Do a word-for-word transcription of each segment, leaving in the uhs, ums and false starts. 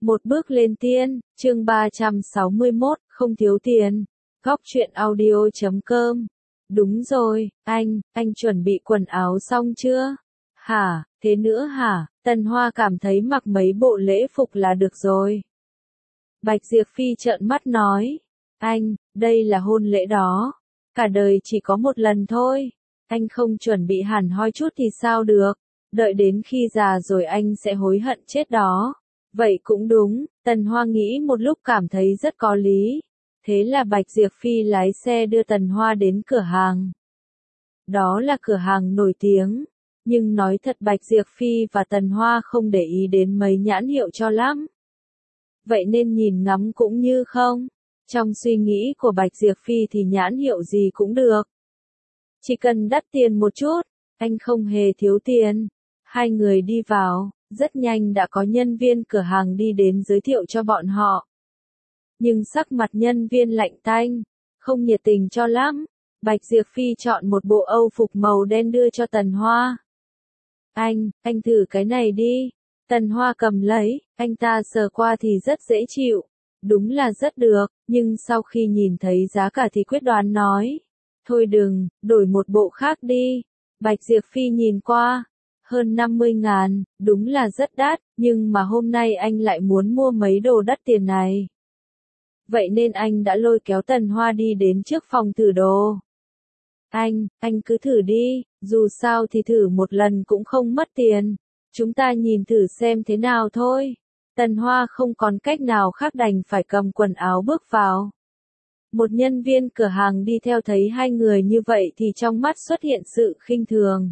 Một bước lên tiên, chương ba trăm sáu mươi mốt, không thiếu tiền. Góc truyện audio chấm com. Đúng rồi, anh, anh chuẩn bị quần áo xong chưa? Hả, thế nữa hả? Tần Hoa cảm thấy mặc mấy bộ lễ phục là được rồi. Bạch Diệp Phi trợn mắt nói, anh, đây là hôn lễ đó. Cả đời chỉ có một lần thôi. Anh không chuẩn bị hẳn hoi chút thì sao được? Đợi đến khi già rồi anh sẽ hối hận chết đó. Vậy cũng đúng, Tần Hoa nghĩ một lúc cảm thấy rất có lý. Thế là Bạch Diệp Phi lái xe đưa Tần Hoa đến cửa hàng. Đó là cửa hàng nổi tiếng. Nhưng nói thật Bạch Diệp Phi và Tần Hoa không để ý đến mấy nhãn hiệu cho lắm. Vậy nên nhìn ngắm cũng như không. Trong suy nghĩ của Bạch Diệp Phi thì nhãn hiệu gì cũng được. Chỉ cần đắt tiền một chút, anh không hề thiếu tiền. Hai người đi vào, rất nhanh đã có nhân viên cửa hàng đi đến giới thiệu cho bọn họ. Nhưng sắc mặt nhân viên lạnh tanh, không nhiệt tình cho lắm. Bạch Diệp Phi chọn một bộ âu phục màu đen đưa cho Tần Hoa. Anh, anh thử cái này đi. Tần Hoa cầm lấy, anh ta sờ qua thì rất dễ chịu. Đúng là rất được, nhưng sau khi nhìn thấy giá cả thì quyết đoán nói. Thôi đừng, đổi một bộ khác đi. Bạch Diệp Phi nhìn qua. Hơn năm mươi ngàn, đúng là rất đắt, nhưng mà hôm nay anh lại muốn mua mấy đồ đắt tiền này. Vậy nên anh đã lôi kéo Tần Hoa đi đến trước phòng thử đồ. Anh, anh cứ thử đi, dù sao thì thử một lần cũng không mất tiền. Chúng ta nhìn thử xem thế nào thôi. Tần Hoa không còn cách nào khác đành phải cầm quần áo bước vào. Một nhân viên cửa hàng đi theo thấy hai người như vậy thì trong mắt xuất hiện sự khinh thường.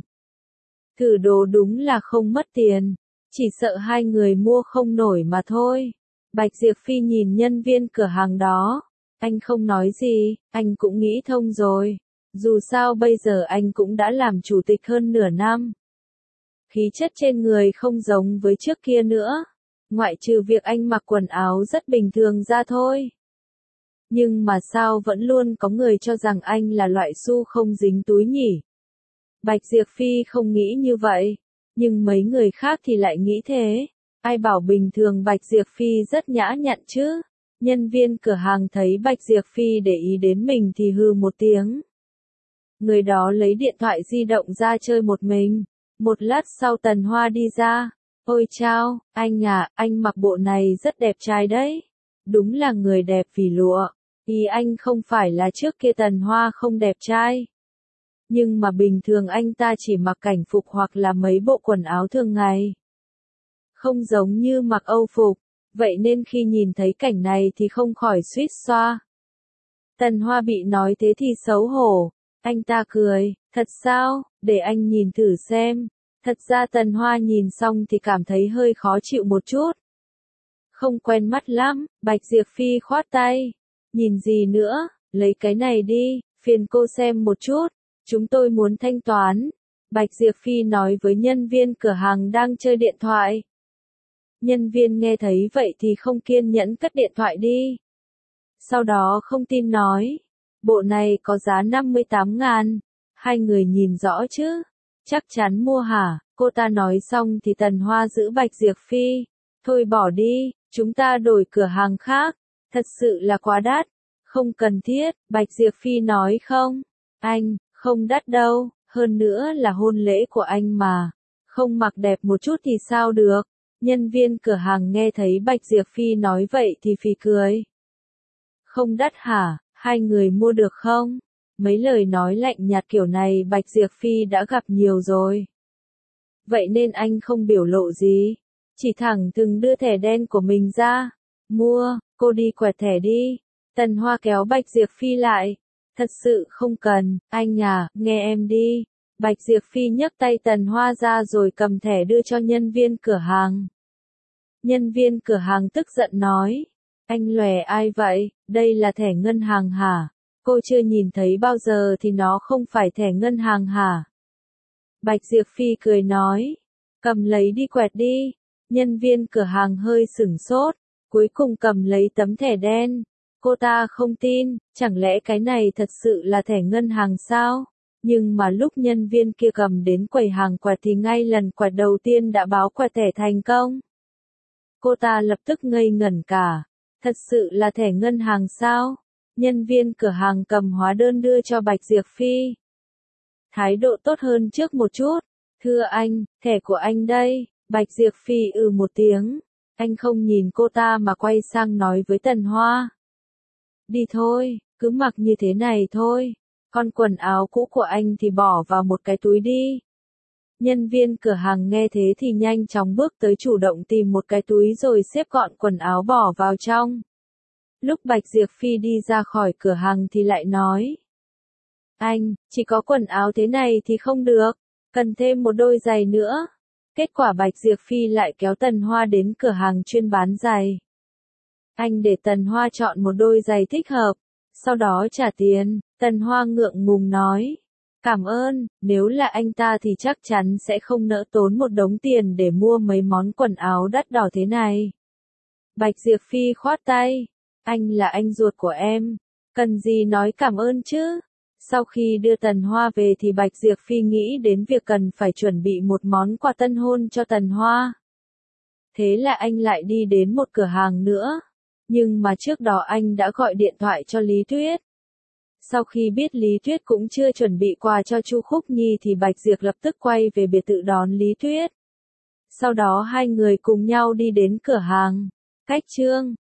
Thử đồ đúng là không mất tiền, chỉ sợ hai người mua không nổi mà thôi. Bạch Diệp Phi nhìn nhân viên cửa hàng đó, anh không nói gì, anh cũng nghĩ thông rồi. Dù sao bây giờ anh cũng đã làm chủ tịch hơn nửa năm. Khí chất trên người không giống với trước kia nữa, ngoại trừ việc anh mặc quần áo rất bình thường ra thôi. Nhưng mà sao vẫn luôn có người cho rằng anh là loại xu không dính túi nhỉ? Bạch Diệp Phi không nghĩ như vậy, nhưng mấy người khác thì lại nghĩ thế. Ai bảo bình thường Bạch Diệp Phi rất nhã nhặn chứ? Nhân viên cửa hàng thấy Bạch Diệp Phi để ý đến mình thì hừ một tiếng. Người đó lấy điện thoại di động ra chơi một mình. Một lát sau Tần Hoa đi ra. Ôi chao, anh à, anh mặc bộ này rất đẹp trai đấy. Đúng là người đẹp vì lụa. Ý anh không phải là trước kia Tần Hoa không đẹp trai. Nhưng mà bình thường anh ta chỉ mặc cảnh phục hoặc là mấy bộ quần áo thường ngày. Không giống như mặc âu phục, vậy nên khi nhìn thấy cảnh này thì không khỏi suýt xoa. Tần Hoa bị nói thế thì xấu hổ, anh ta cười, thật sao, để anh nhìn thử xem. Thật ra Tần Hoa nhìn xong thì cảm thấy hơi khó chịu một chút. Không quen mắt lắm, Bạch Diệp Phi khoát tay. Nhìn gì nữa, lấy cái này đi, phiền cô xem một chút. Chúng tôi muốn thanh toán. Bạch Diệp Phi nói với nhân viên cửa hàng đang chơi điện thoại. Nhân viên nghe thấy vậy thì không kiên nhẫn cất điện thoại đi. Sau đó không tin nói. Bộ này có giá năm mươi tám ngàn. Hai người nhìn rõ chứ? Chắc chắn mua hả? Cô ta nói xong thì Tần Hoa giữ Bạch Diệp Phi. Thôi bỏ đi, chúng ta đổi cửa hàng khác. Thật sự là quá đắt. Không cần thiết, Bạch Diệp Phi nói không. Anh, không đắt đâu, hơn nữa là hôn lễ của anh mà. Không mặc đẹp một chút thì sao được. Nhân viên cửa hàng nghe thấy Bạch Diệp Phi nói vậy thì phì cười. Không đắt hả, hai người mua được không? Mấy lời nói lạnh nhạt kiểu này Bạch Diệp Phi đã gặp nhiều rồi. Vậy nên anh không biểu lộ gì. Chỉ thẳng thừng đưa thẻ đen của mình ra. Mua, cô đi quẹt thẻ đi. Tần Hoa kéo Bạch Diệp Phi lại. Thật sự không cần, anh à, nghe em đi. Bạch Diệp Phi nhấc tay Tần Hoa ra rồi cầm thẻ đưa cho nhân viên cửa hàng. Nhân viên cửa hàng tức giận nói. Anh lòe ai vậy, đây là thẻ ngân hàng hả? Cô chưa nhìn thấy bao giờ thì nó không phải thẻ ngân hàng hả? Bạch Diệp Phi cười nói. Cầm lấy đi quẹt đi. Nhân viên cửa hàng hơi sửng sốt, cuối cùng cầm lấy tấm thẻ đen. Cô ta không tin, chẳng lẽ cái này thật sự là thẻ ngân hàng sao? Nhưng mà lúc nhân viên kia cầm đến quầy hàng quẹt thì ngay lần quẹt đầu tiên đã báo quẹt thẻ thành công. Cô ta lập tức ngây ngẩn cả. Thật sự là thẻ ngân hàng sao? Nhân viên cửa hàng cầm hóa đơn đưa cho Bạch Diệp Phi. Thái độ tốt hơn trước một chút. Thưa anh, thẻ của anh đây. Bạch Diệp Phi ừ một tiếng. Anh không nhìn cô ta mà quay sang nói với Tần Hoa. Đi thôi, cứ mặc như thế này thôi. Con quần áo cũ của anh thì bỏ vào một cái túi đi. Nhân viên cửa hàng nghe thế thì nhanh chóng bước tới chủ động tìm một cái túi rồi xếp gọn quần áo bỏ vào trong. Lúc Bạch Diệp Phi đi ra khỏi cửa hàng thì lại nói. Anh, chỉ có quần áo thế này thì không được, cần thêm một đôi giày nữa. Kết quả Bạch Diệp Phi lại kéo Tần Hoa đến cửa hàng chuyên bán giày. Anh để Tần Hoa chọn một đôi giày thích hợp, sau đó trả tiền. Tần Hoa ngượng ngùng nói. Cảm ơn, nếu là anh ta thì chắc chắn sẽ không nỡ tốn một đống tiền để mua mấy món quần áo đắt đỏ thế này. Bạch Diệp Phi khoát tay. Anh là anh ruột của em, cần gì nói cảm ơn chứ. Sau khi đưa Tần Hoa về thì Bạch Diệp Phi nghĩ đến việc cần phải chuẩn bị một món quà tân hôn cho Tần Hoa. Thế là anh lại đi đến một cửa hàng nữa. Nhưng mà trước đó anh đã gọi điện thoại cho Lý Tuyết. Sau khi biết Lý Tuyết cũng chưa chuẩn bị quà cho Chu Khúc Nhi thì Bạch Diệp lập tức quay về biệt thự đón Lý Tuyết. Sau đó hai người cùng nhau đi đến cửa hàng. Cách chương